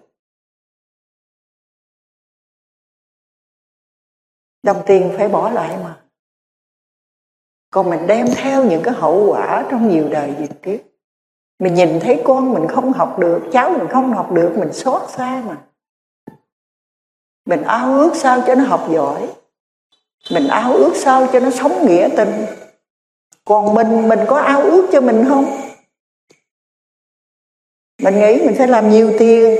[SPEAKER 1] Đồng tiền phải bỏ lại mà. Còn mình đem theo những cái hậu quả trong nhiều đời nhiều kiếp. Mình nhìn thấy con mình không học được, cháu mình không học được, mình xót xa mà. Mình ao ước sao cho nó học giỏi, mình ao ước sao cho nó sống nghĩa tình. Còn mình có ao ước cho mình không? Mình nghĩ mình phải làm nhiều tiền,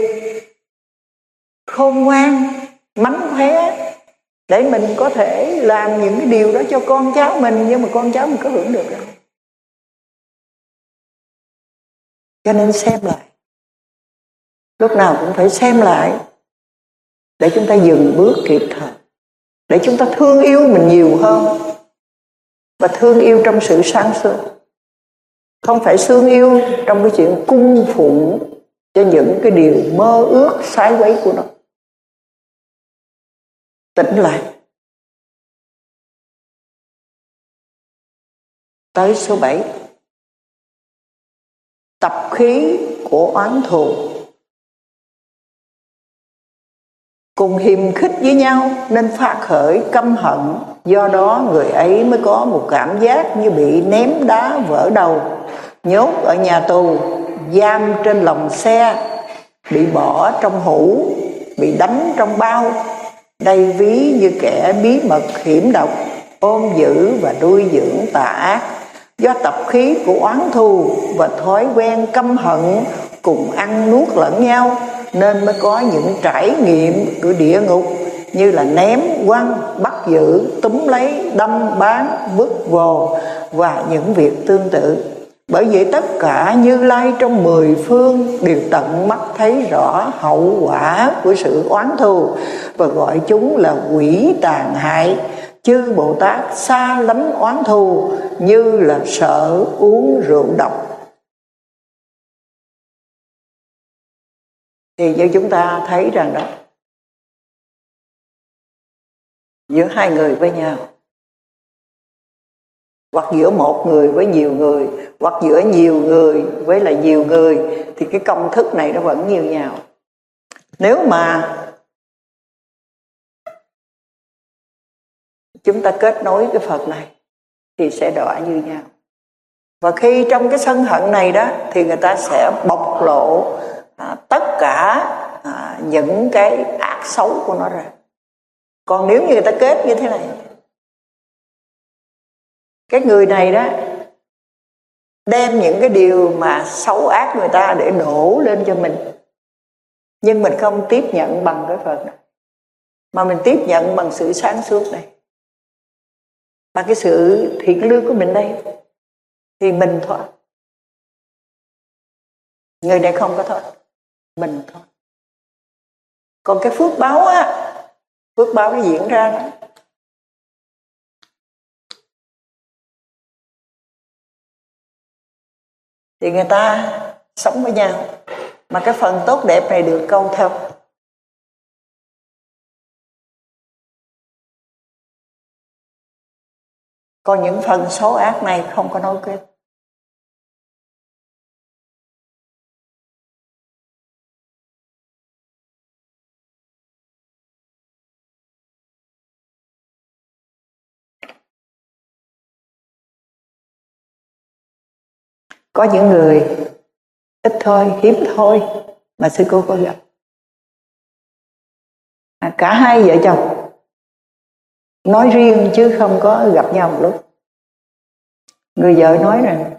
[SPEAKER 1] khôn ngoan, mánh khóe, để mình có thể làm những cái điều đó cho con cháu mình. Nhưng mà con cháu mình có hưởng được đâu. Cho nên xem lại. Lúc nào cũng phải xem lại, để chúng ta dừng bước kịp thời, để chúng ta thương yêu mình nhiều hơn. Và thương yêu trong sự sáng suốt, không phải thương yêu trong cái chuyện cung phụng cho những cái điều mơ ước sai quấy của nó. Tỉnh lại. Tới số 7. Tập khí của oán thù. Cùng hiềm khích với nhau nên phát khởi căm hận. Do đó người ấy mới có một cảm giác như bị ném đá vỡ đầu, nhốt ở nhà tù, giam trên lồng xe, bị bỏ trong hũ, bị đánh trong bao, đây ví như kẻ bí mật hiểm độc, ôm giữ và nuôi dưỡng tà ác. Do tập khí của oán thù và thói quen căm hận cùng ăn nuốt lẫn nhau, nên mới có những trải nghiệm của địa ngục như là ném, quăng, bắt giữ, túm lấy, đâm, bán, bức vồ và những việc tương tự. Bởi vậy tất cả Như Lai trong 10 phương đều tận mắt thấy rõ hậu quả của sự oán thù và gọi chúng là quỷ tàn hại. Chư Bồ Tát xa lánh oán thù như là sợ uống rượu độc. Thì như chúng ta thấy rằng đó, giữa hai người với nhau, hoặc giữa một người với nhiều người, hoặc giữa nhiều người với lại nhiều người, thì cái công thức này nó vẫn như nhau. Nếu mà chúng ta kết nối cái Phật này thì sẽ đọa như nhau. Và khi trong cái sân hận này đó thì người ta sẽ bộc lộ tất cả những cái ác xấu của nó ra. Còn nếu như người ta kết như thế này, cái người này đó đem những cái điều mà xấu ác người ta để đổ lên cho mình, nhưng mình không tiếp nhận bằng cái Phật này, mà mình tiếp nhận bằng sự sáng suốt này, bằng cái sự thiện lương của mình đây, thì mình thoát. Người này không có thoát, mình thoát. Còn cái phước báo á, phước báo nó diễn ra đó. Thì người ta sống với nhau, mà cái phần tốt đẹp này được câu thông. Còn những phần xấu ác này không có nối kết. Có những người ít thôi, hiếm thôi mà sư cô có gặp. Cả hai vợ chồng nói riêng chứ không có gặp nhau một lúc. Người vợ nói rằng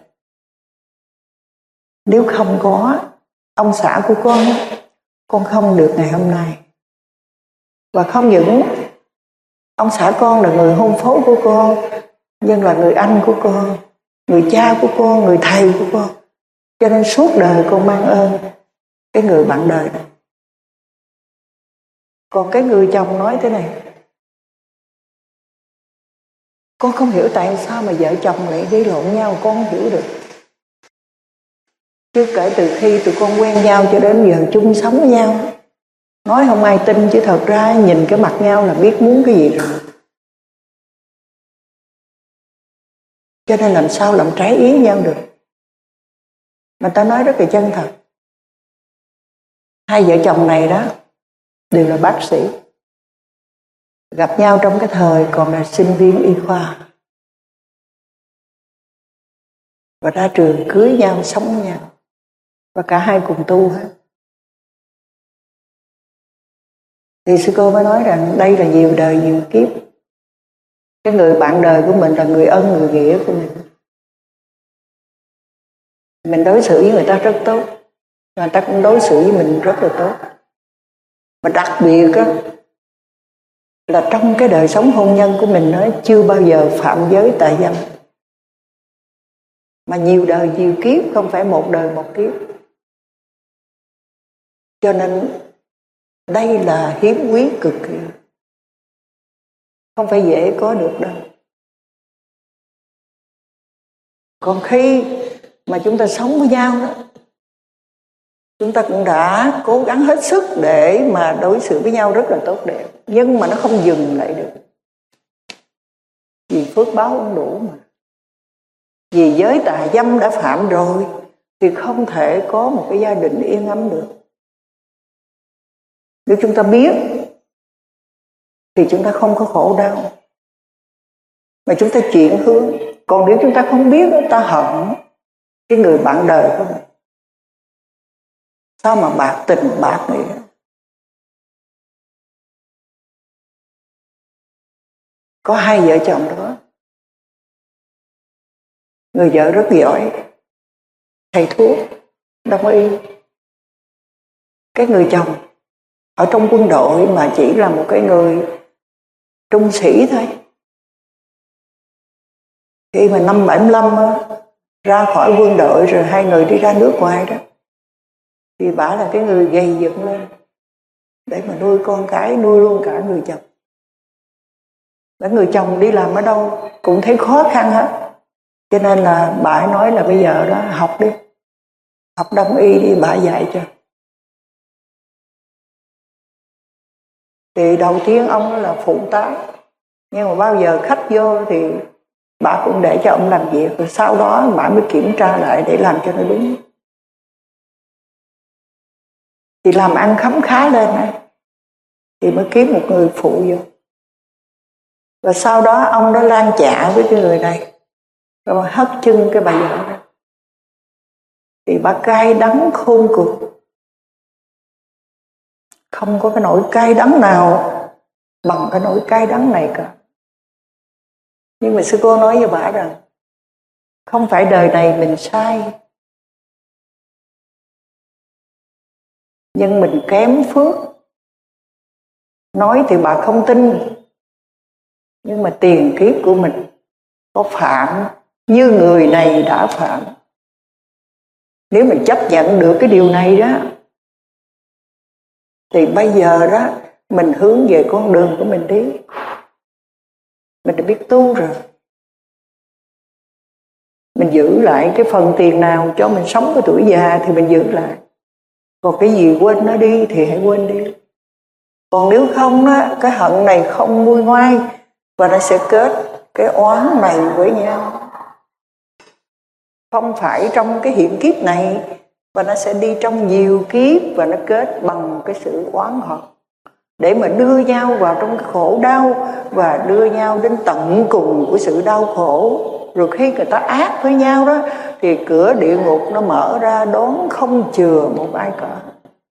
[SPEAKER 1] nếu không có ông xã của con không được ngày hôm nay. Và không những ông xã con là người hôn phối của con, nhưng là người anh của con, người cha của con, người thầy của con. Cho nên suốt đời con mang ơn cái người bạn đời này. Còn cái người chồng nói thế này: con không hiểu tại sao mà vợ chồng lại gây lộn nhau, con không hiểu được. Chứ kể từ khi tụi con quen nhau cho đến giờ chung sống với nhau, nói không ai tin, chứ thật ra nhìn cái mặt nhau là biết muốn cái gì rồi. Cho nên làm sao làm trái ý nhau được. Mà ta nói rất là chân thật. Hai vợ chồng này đó đều là bác sĩ, gặp nhau trong cái thời còn là sinh viên y khoa, và ra trường cưới nhau, sống với nhau, và cả hai cùng tu hết. Thì sư cô mới nói rằng đây là nhiều đời nhiều kiếp. Cái người bạn đời của mình là người ân người nghĩa của mình. Mình đối xử với người ta rất tốt, người ta cũng đối xử với mình rất là tốt. Và đặc biệt đó, là trong cái đời sống hôn nhân của mình nó chưa bao giờ phạm giới tà dâm. Mà nhiều đời nhiều kiếp, không phải một đời một kiếp. Cho nên đây là hiếm quý cực kỳ, không phải dễ có được đâu. Còn khi mà chúng ta sống với nhau đó, chúng ta cũng đã cố gắng hết sức để mà đối xử với nhau rất là tốt đẹp. Nhưng mà nó không dừng lại được. Vì phước báo không đủ mà. Vì giới tà dâm đã phạm rồi thì không thể có một cái gia đình yên ấm được. Nếu chúng ta biết thì chúng ta không có khổ đau, mà chúng ta chuyển hướng. Còn nếu chúng ta không biết, ta hận cái người bạn đời của mình. Sao mà bạc tình bạc nghĩa. Có hai vợ chồng đó, người vợ rất giỏi, thầy thuốc, đông y. Cái người chồng ở trong quân đội mà chỉ là một cái người trung sĩ thôi. Khi mà năm 75 ra khỏi quân đội rồi hai người đi ra nước ngoài đó, thì bả là cái người gầy dựng lên để mà nuôi con cái, nuôi luôn cả người chồng. Và người chồng đi làm ở đâu cũng thấy khó khăn hết. Cho nên là bà nói là bây giờ đó học đi, học đông y đi, bà dạy cho. Thì đầu tiên ông là phụ tá, nhưng mà bao giờ khách vô thì bà cũng để cho ông làm việc, rồi sau đó bà mới kiểm tra lại để làm cho nó đúng. Thì làm ăn khấm khá lên ấy, thì mới kiếm một người phụ vô. Và sau đó ông đó lan chạ với cái người này, rồi hất chân cái bà vợ đó. Thì bà cay đắng khôn cùng, không có cái nỗi cay đắng nào bằng cái nỗi cay đắng này cả. Nhưng mà sư cô nói với bà rằng không phải đời này mình sai, nhưng mình kém phước, Nói thì bà không tin, nhưng mà tiền kiếp của mình có phạm như người này đã phạm. Nếu mình chấp nhận được cái điều này đó, thì bây giờ đó mình hướng về con đường của mình đi. Mình đã biết tu rồi. Mình giữ lại cái phần tiền nào cho mình sống cái tuổi già thì mình giữ lại. Còn cái gì quên nó đi thì hãy quên đi. Còn nếu không á, cái hận này không nguôi ngoai và nó sẽ kết cái oán này với nhau. Không phải trong cái hiện kiếp này, và nó sẽ đi trong nhiều kiếp và nó kết bằng cái sự oán hận để mà đưa nhau vào trong cái khổ đau và đưa nhau đến tận cùng của sự đau khổ. Rồi khi người ta ác với nhau đó thì cửa địa ngục nó mở ra đón không chừa một ai cả.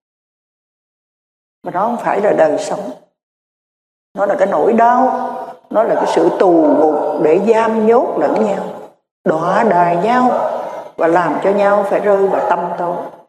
[SPEAKER 1] Mà đó không phải là đời sống. Nó là cái nỗi đau, nó là cái sự tù ngục để giam nhốt lẫn nhau, đọa đài nhau và làm cho nhau phải rơi vào tâm tối.